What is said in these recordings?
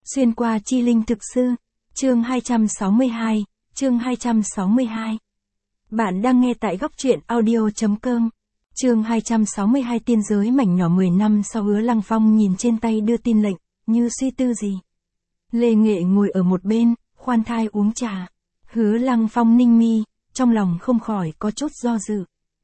Xuyên qua chi linh thực sư, chương 262, chương 262. Bạn đang nghe tại góc truyện audio.com. Chương 262 tiên giới mảnh nhỏ 10 năm sau. Hứa Lăng Phong nhìn trên tay đưa tin lệnh, như suy tư gì. Lê Nghệ ngồi ở một bên, khoan thai uống trà. Hứa Lăng Phong ninh mi, trong lòng không khỏi có chút do dự.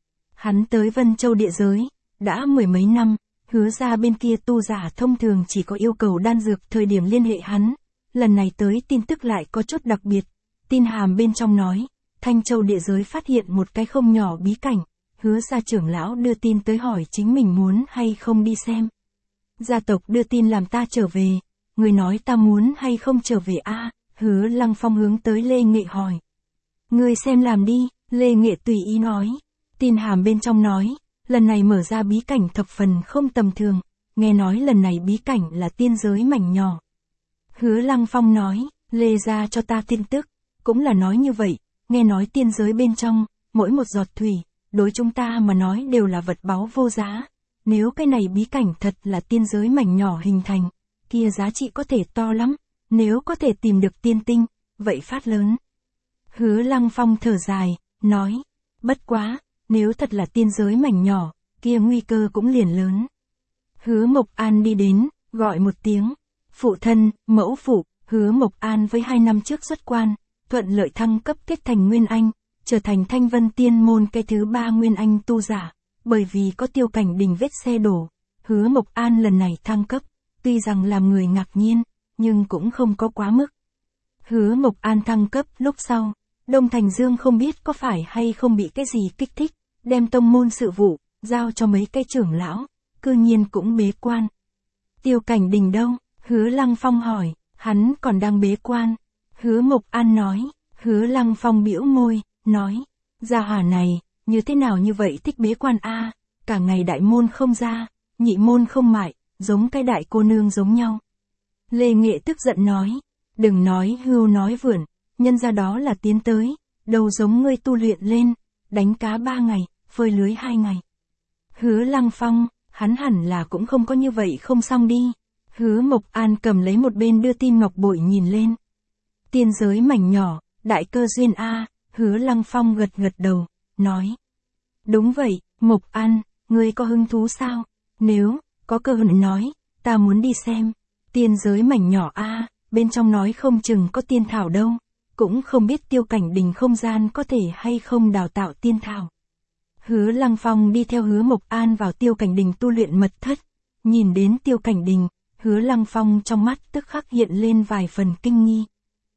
Hắn tới Vân Châu địa giới, đã mười mấy năm. Hứa ra bên kia tu giả thông thường chỉ có yêu cầu đan dược thời điểm liên hệ hắn. Lần này tới tin tức lại có chút đặc biệt. Tin hàm bên trong nói, Thanh Châu địa giới phát hiện một cái không nhỏ bí cảnh. Hứa ra trưởng lão đưa tin tới hỏi chính mình muốn hay không đi xem. Gia tộc đưa tin làm ta trở về. Người nói ta muốn hay không trở về a? Hứa Lăng Phong hướng tới Lê Nghệ hỏi. Người xem làm đi, Lê Nghệ tùy ý nói. Tin hàm bên trong nói, lần này mở ra bí cảnh thập phần không tầm thường, nghe nói lần này bí cảnh là tiên giới mảnh nhỏ. Hứa Lăng Phong nói, Lê ra cho ta tin tức, cũng là nói như vậy, nghe nói tiên giới bên trong, mỗi một giọt thủy, đối chúng ta mà nói đều là vật báu vô giá. Nếu cái này bí cảnh thật là tiên giới mảnh nhỏ hình thành, kia giá trị có thể to lắm, nếu có thể tìm được tiên tinh, vậy phát lớn. Hứa Lăng Phong thở dài, nói, bất quá, nếu thật là tiên giới mảnh nhỏ, kia nguy cơ cũng liền lớn. Hứa Mộc An đi đến, gọi một tiếng. Phụ thân, mẫu phụ. Hứa Mộc An với 2 năm trước xuất quan, thuận lợi thăng cấp kết thành Nguyên Anh, trở thành Thanh Vân Tiên Môn cái thứ 3 Nguyên Anh tu giả. Bởi vì có Tiêu Cảnh Đình vết xe đổ, Hứa Mộc An lần này thăng cấp, tuy rằng làm người ngạc nhiên, nhưng cũng không có quá mức. Hứa Mộc An thăng cấp lúc sau, Đông Thành Dương không biết có phải hay không bị cái gì kích thích, đem tông môn sự vụ, giao cho mấy cái trưởng lão, cư nhiên cũng bế quan. Tiêu Cảnh Đình đâu? Hứa Lăng Phong hỏi, hắn còn đang bế quan. Hứa Mộc An nói, Hứa Lăng Phong bĩu môi, nói, gia hỏa này, như thế nào như vậy thích bế quan a? Cả ngày đại môn không ra, nhị môn không mại, giống cái đại cô nương giống nhau. Lê Nghệ tức giận nói, đừng nói hưu nói vượn, nhân ra đó là tiến tới, đâu giống ngươi tu luyện lên, đánh cá 3 ngày, phơi lưới 2 ngày. Hứa Lăng Phong, hắn hẳn là cũng không có như vậy không xong đi. Hứa Mộc An cầm lấy một bên đưa tin ngọc bội nhìn lên. Tiên giới mảnh nhỏ, đại cơ duyên a. Hứa Lăng Phong gật gật đầu, nói. Đúng vậy, Mộc An, ngươi có hứng thú sao? Nếu có cơ hội nói, ta muốn đi xem. Tiên giới mảnh nhỏ a, bên trong nói không chừng có tiên thảo đâu. Cũng không biết Tiêu Cảnh Đình không gian có thể hay không đào tạo tiên thảo. Hứa Lăng Phong đi theo Hứa Mộc An vào Tiêu Cảnh Đình tu luyện mật thất. Nhìn đến Tiêu Cảnh Đình, Hứa Lăng Phong trong mắt tức khắc hiện lên vài phần kinh nghi.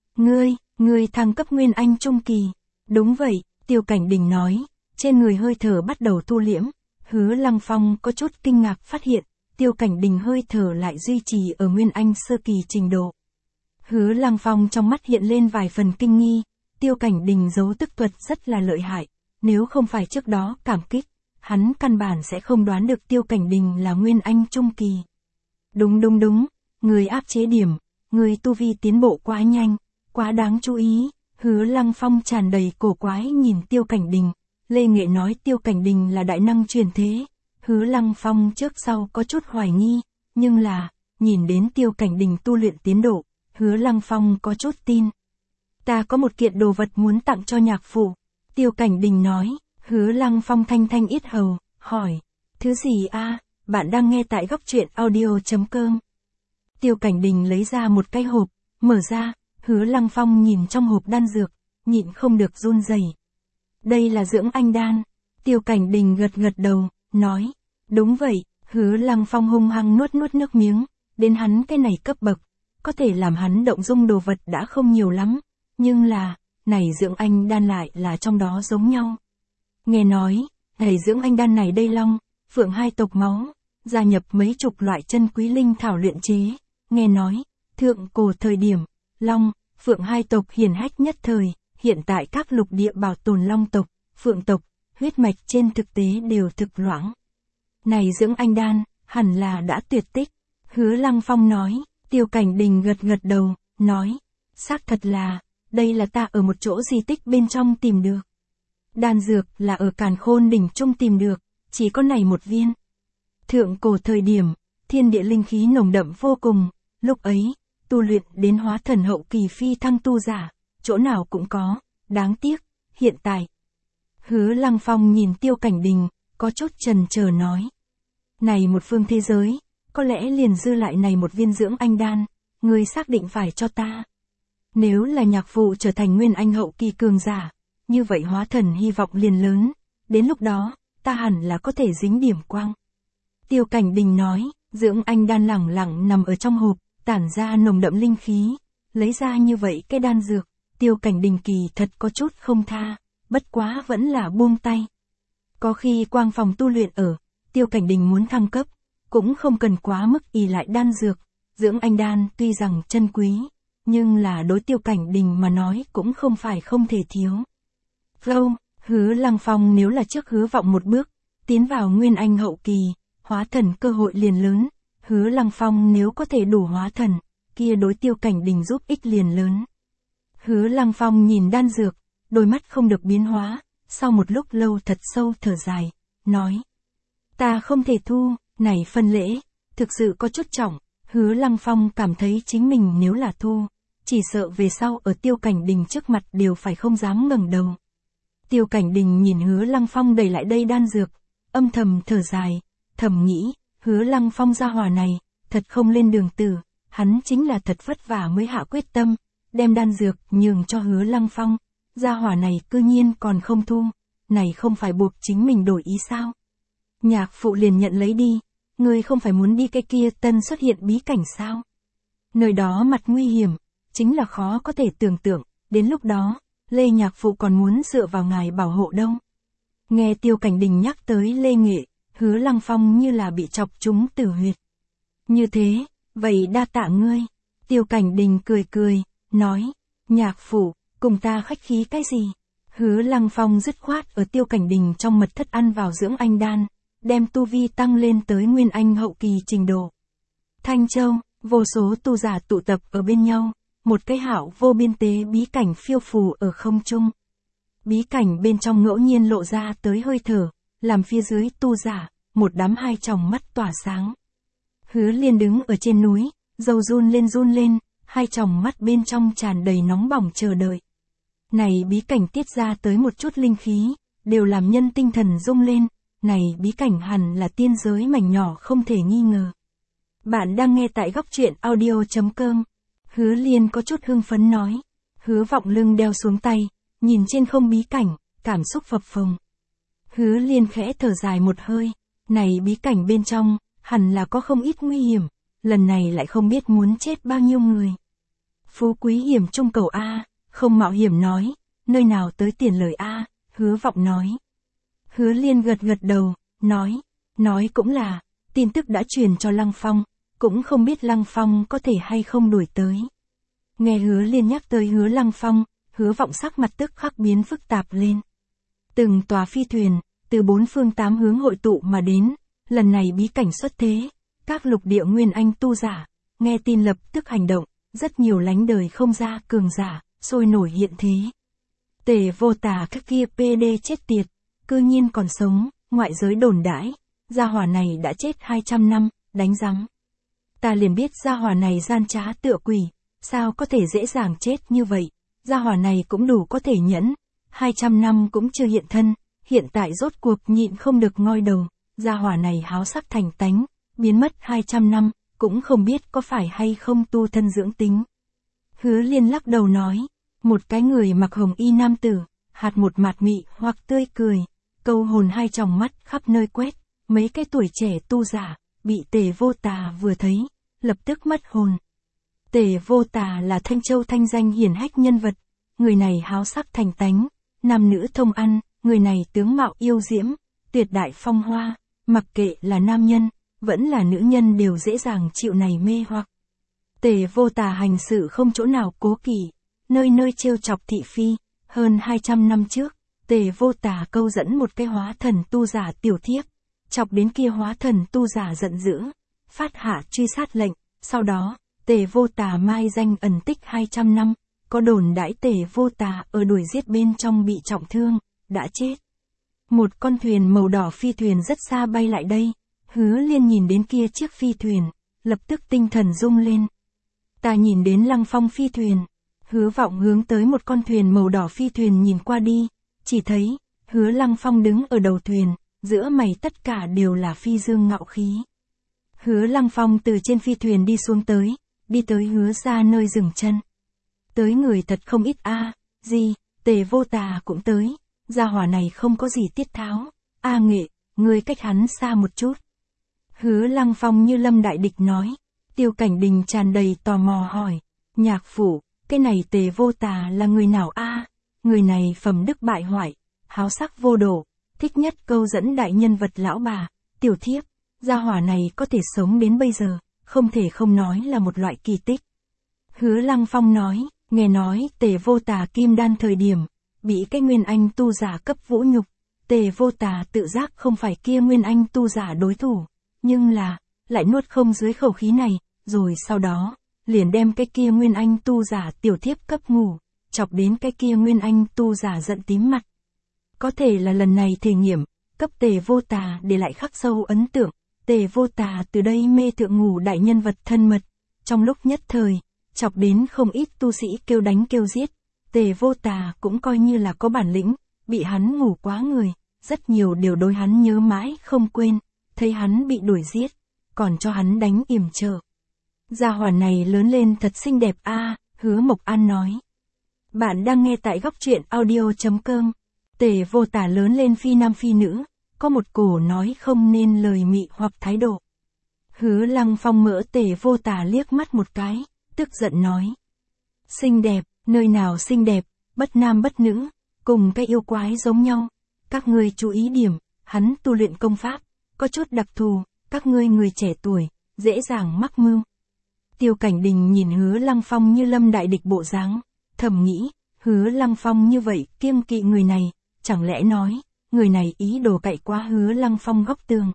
Ngươi thăng cấp Nguyên Anh Trung Kỳ. Đúng vậy, Tiêu Cảnh Đình nói, trên người hơi thở bắt đầu thu liễm. Hứa Lăng Phong có chút kinh ngạc phát hiện, Tiêu Cảnh Đình hơi thở lại duy trì ở Nguyên Anh sơ kỳ trình độ. Hứa Lăng Phong trong mắt hiện lên vài phần kinh nghi, Tiêu Cảnh Đình giấu tức thuật rất là lợi hại, nếu không phải trước đó cảm kích, hắn căn bản sẽ không đoán được Tiêu Cảnh Đình là Nguyên Anh Trung Kỳ. Đúng, người áp chế điểm, người tu vi tiến bộ quá nhanh, quá đáng chú ý. Hứa Lăng Phong tràn đầy cổ quái nhìn Tiêu Cảnh Đình. Lê Nghệ nói Tiêu Cảnh Đình là đại năng truyền thế. Hứa Lăng Phong trước sau có chút hoài nghi, nhưng là, nhìn đến Tiêu Cảnh Đình tu luyện tiến độ, Hứa Lăng Phong có chút tin. Ta có một kiện đồ vật muốn tặng cho nhạc phụ. Tiêu Cảnh Đình nói. Hứa Lăng Phong thanh ít hầu, hỏi. Thứ gì a? Bạn đang nghe tại góc truyện audio.com. Tiêu Cảnh Đình lấy ra một cái hộp, mở ra, Hứa Lăng Phong nhìn trong hộp đan dược, nhịn không được run rẩy. Đây là dưỡng anh đan. Tiêu Cảnh Đình gật đầu, nói. Đúng vậy. Hứa Lăng Phong hung hăng nuốt nước miếng, đến hắn cái này cấp bậc, có thể làm hắn động dung đồ vật đã không nhiều lắm, nhưng là, này dưỡng anh đan lại là trong đó giống nhau. Nghe nói, này dưỡng anh đan này đây Long, Phượng hai tộc máu, gia nhập mấy chục loại chân quý linh thảo luyện chế, nghe nói, thượng cổ thời điểm, Long, Phượng hai tộc hiển hách nhất thời, hiện tại các lục địa bảo tồn Long tộc, Phượng tộc, huyết mạch trên thực tế đều thực loãng. Này dưỡng anh đan, hẳn là đã tuyệt tích. Hứa Lăng Phong nói. Tiêu Cảnh Đình gật đầu, nói. Xác thật là, đây là ta ở một chỗ di tích bên trong tìm được. Đan dược là ở Càn Khôn đỉnh trung tìm được, chỉ có này một viên. Thượng cổ thời điểm, thiên địa linh khí nồng đậm vô cùng, lúc ấy, tu luyện đến hóa thần hậu kỳ phi thăng tu giả, chỗ nào cũng có, đáng tiếc, hiện tại. Hứa Lăng Phong nhìn Tiêu Cảnh Đình, có chút chần chờ nói. Này một phương thế giới, có lẽ liền dư lại này một viên dưỡng anh đan, ngươi xác định phải cho ta. Nếu là nhạc phụ trở thành nguyên anh hậu kỳ cường giả, như vậy hóa thần hy vọng liền lớn, đến lúc đó, ta hẳn là có thể dính điểm quang. Tiêu Cảnh Đình nói, dưỡng anh đan lẳng lặng nằm ở trong hộp, tản ra nồng đậm linh khí, lấy ra như vậy cái đan dược, Tiêu Cảnh Đình kỳ thật có chút không tha, bất quá vẫn là buông tay. Có khi quang phòng tu luyện ở, Tiêu Cảnh Đình muốn thăng cấp, cũng không cần quá mức ỷ lại đan dược, dưỡng anh đan tuy rằng chân quý, nhưng là đối Tiêu Cảnh Đình mà nói cũng không phải không thể thiếu. Flow, Hứa Lăng Phong nếu là trước hứa vọng một bước, tiến vào nguyên anh hậu kỳ, hóa thần cơ hội liền lớn, Hứa Lăng Phong nếu có thể đủ hóa thần, kia đối Tiêu Cảnh Đình giúp ích liền lớn. Hứa Lăng Phong nhìn đan dược, đôi mắt không được biến hóa, sau một lúc lâu thật sâu thở dài, nói. Ta không thể thu, này phân lễ, thực sự có chút trọng, Hứa Lăng Phong cảm thấy chính mình nếu là thu, chỉ sợ về sau ở Tiêu Cảnh Đình trước mặt đều phải không dám ngẩng đầu. Tiêu Cảnh Đình nhìn Hứa Lăng Phong đẩy lại đây đan dược, âm thầm thở dài, thầm nghĩ, Hứa Lăng Phong gia hỏa này, thật không lên đường tử, hắn chính là thật vất vả mới hạ quyết tâm, đem đan dược nhường cho Hứa Lăng Phong, gia hỏa này cư nhiên còn không thu, này không phải buộc chính mình đổi ý sao? Nhạc phụ liền nhận lấy đi, ngươi không phải muốn đi cái kia tân xuất hiện bí cảnh sao? Nơi đó mặt nguy hiểm, chính là khó có thể tưởng tượng, đến lúc đó, Lê nhạc phụ còn muốn dựa vào ngài bảo hộ đâu. Nghe Tiêu Cảnh Đình nhắc tới Lê Nghệ, Hứa Lăng Phong như là bị chọc trúng tử huyệt. Như thế, vậy đa tạ ngươi. Tiêu Cảnh Đình cười cười, nói, nhạc phụ, cùng ta khách khí cái gì? Hứa Lăng Phong dứt khoát ở Tiêu Cảnh Đình trong mật thất ăn vào dưỡng anh đan, đem tu vi tăng lên tới nguyên anh hậu kỳ trình độ. Thanh Châu, vô số tu giả tụ tập ở bên nhau, một cái hảo vô biên tế bí cảnh phiêu phù ở không trung. Bí cảnh bên trong ngẫu nhiên lộ ra tới hơi thở, làm phía dưới tu giả, một đám hai tròng mắt tỏa sáng. Hứa Liên đứng ở trên núi, dầu run lên, hai tròng mắt bên trong tràn đầy nóng bỏng chờ đợi. Này bí cảnh tiết ra tới một chút linh khí, đều làm nhân tinh thần rung lên, này bí cảnh hẳn là tiên giới mảnh nhỏ không thể nghi ngờ. Bạn đang nghe tại góc truyện audio.com. Hứa Liên có chút hưng phấn nói. Hứa Vọng lưng đeo xuống tay, nhìn trên không bí cảnh, cảm xúc phập phồng. Hứa Liên khẽ thở dài một hơi, này bí cảnh bên trong, hẳn là có không ít nguy hiểm, lần này lại không biết muốn chết bao nhiêu người. Phú quý hiểm trung cầu A, không mạo hiểm nói, nơi nào tới tiền lời A, Hứa Vọng nói. Hứa Liên gật đầu, nói cũng là, tin tức đã truyền cho Lăng Phong, cũng không biết Lăng Phong có thể hay không đuổi tới. Nghe Hứa Liên nhắc tới Hứa Lăng Phong, Hứa Vọng sắc mặt tức khắc biến phức tạp lên. Từng tòa phi thuyền, từ bốn phương tám hướng hội tụ mà đến, lần này bí cảnh xuất thế, các lục địa nguyên anh tu giả, nghe tin lập tức hành động, rất nhiều lánh đời không ra cường giả, sôi nổi hiện thế. Tề Vô Tà các kia PD chết tiệt, cư nhiên còn sống, ngoại giới đồn đãi, gia hỏa này đã chết 200 năm, đánh rắm. Ta liền biết gia hỏa này gian trá tựa quỷ, sao có thể dễ dàng chết như vậy, gia hỏa này cũng đủ có thể nhẫn, 200 năm cũng chưa hiện thân, hiện tại rốt cuộc nhịn không được ngoi đầu, gia hỏa này háo sắc thành tánh, biến mất 200 năm, cũng không biết có phải hay không tu thân dưỡng tính. Hứa Liên lắc đầu nói, một cái người mặc hồng y nam tử, hạt một mạt mị hoặc tươi cười, câu hồn hai tròng mắt khắp nơi quét, mấy cái tuổi trẻ tu giả, bị Tề Vô Tà vừa thấy, lập tức mất hồn. Tề Vô Tà là Thanh Châu thanh danh hiển hách nhân vật, người này háo sắc thành tánh, nam nữ thông ăn, người này tướng mạo yêu diễm, tuyệt đại phong hoa, mặc kệ là nam nhân, vẫn là nữ nhân đều dễ dàng chịu này mê hoặc. Tề Vô Tà hành sự không chỗ nào cố kỵ, nơi nơi trêu chọc thị phi, hơn 200 năm trước, Tề Vô Tà câu dẫn một cái hóa thần tu giả tiểu thiếp, chọc đến kia hóa thần tu giả giận dữ, phát hạ truy sát lệnh, sau đó, Tề Vô Tà mai danh ẩn tích 200 năm, có đồn đãi Tề Vô Tà ở đuổi giết bên trong bị trọng thương, đã chết. Một con thuyền màu đỏ phi thuyền rất xa bay lại đây, Hứa Liên nhìn đến kia chiếc phi thuyền, lập tức tinh thần rung lên. Ta nhìn đến Lăng Phong phi thuyền. Hứa Vọng hướng tới một con thuyền màu đỏ phi thuyền nhìn qua đi, chỉ thấy, Hứa Lăng Phong đứng ở đầu thuyền, giữa mày tất cả đều là phi dương ngạo khí. Hứa Lăng Phong từ trên phi thuyền đi tới Hứa ra nơi dừng chân. Tới người thật không ít gì, Tề Vô Tà cũng tới, gia hỏa này không có gì tiết tháo, Nghệ, ngươi cách hắn xa một chút. Hứa Lăng Phong như lâm đại địch nói, Tiêu Cảnh Đình tràn đầy tò mò hỏi, nhạc phủ, cái này Tề Vô Tà là người nào Người này phẩm đức bại hoại, háo sắc vô độ, thích nhất câu dẫn đại nhân vật lão bà, tiểu thiếp, gia hỏa này có thể sống đến bây giờ, không thể không nói là một loại kỳ tích. Hứa Lăng Phong nói, nghe nói Tề Vô Tà kim đan thời điểm, bị cái Nguyên Anh tu giả cấp vũ nhục, Tề Vô Tà tự giác không phải kia Nguyên Anh tu giả đối thủ, nhưng là, lại nuốt không dưới khẩu khí này, rồi sau đó, liền đem cái kia Nguyên Anh tu giả tiểu thiếp cấp ngủ, chọc đến cái kia Nguyên Anh tu giả giận tím mặt. Có thể là lần này thể nghiệm, cấp Tề Vô Tà để lại khắc sâu ấn tượng, Tề Vô Tà từ đây mê thượng ngủ đại nhân vật thân mật, trong lúc nhất thời, chọc đến không ít tu sĩ kêu đánh kêu giết, Tề Vô Tà cũng coi như là có bản lĩnh, bị hắn ngủ quá người, rất nhiều điều đối hắn nhớ mãi không quên, thấy hắn bị đuổi giết, còn cho hắn đánh yểm trợ. Gia hỏa này lớn lên thật xinh đẹp Hứa Mộc An nói. Bạn đang nghe tại góc truyện audio.com. Tề Vô Tà lớn lên phi nam phi nữ, có một cổ nói không nên lời mị hoặc thái độ. Hứa Lăng Phong mỡ Tề Vô Tà liếc mắt một cái, tức giận nói. Xinh đẹp, nơi nào xinh đẹp, bất nam bất nữ, cùng cái yêu quái giống nhau. Các ngươi chú ý điểm, hắn tu luyện công pháp, có chút đặc thù, các ngươi người trẻ tuổi, dễ dàng mắc mưu. Tiêu Cảnh Đình nhìn Hứa Lăng Phong như lâm đại địch bộ dáng, thầm nghĩ, Hứa Lăng Phong như vậy kiêng kỵ người này, chẳng lẽ nói, người này ý đồ cậy qua Hứa Lăng Phong góc tường.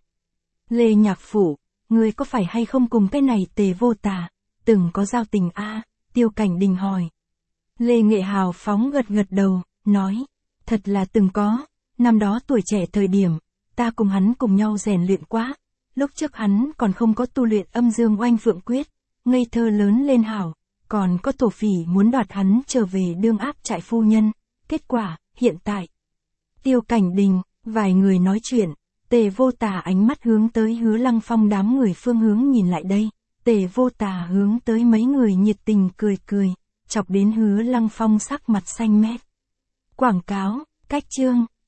Lê Nhạc Phủ, người có phải hay không cùng cái này Tề Vô Tà, từng có giao tình Tiêu Cảnh Đình hỏi. Lê Nghệ hào phóng gật gật đầu, nói, thật là từng có, năm đó tuổi trẻ thời điểm, ta cùng hắn cùng nhau rèn luyện quá, lúc trước hắn còn không có tu luyện Âm Dương Oanh Phượng Quyết, ngây thơ lớn lên hảo, còn có thổ phỉ muốn đoạt hắn trở về đương áp trại phu nhân, kết quả, hiện tại. Tiêu Cảnh Đình, vài người nói chuyện, Tề Vô Tà ánh mắt hướng tới Hứa Lăng Phong đám người phương hướng nhìn lại đây, Tề Vô Tà hướng tới mấy người nhiệt tình cười, chọc đến Hứa Lăng Phong sắc mặt xanh mét. Quảng cáo, cách chương.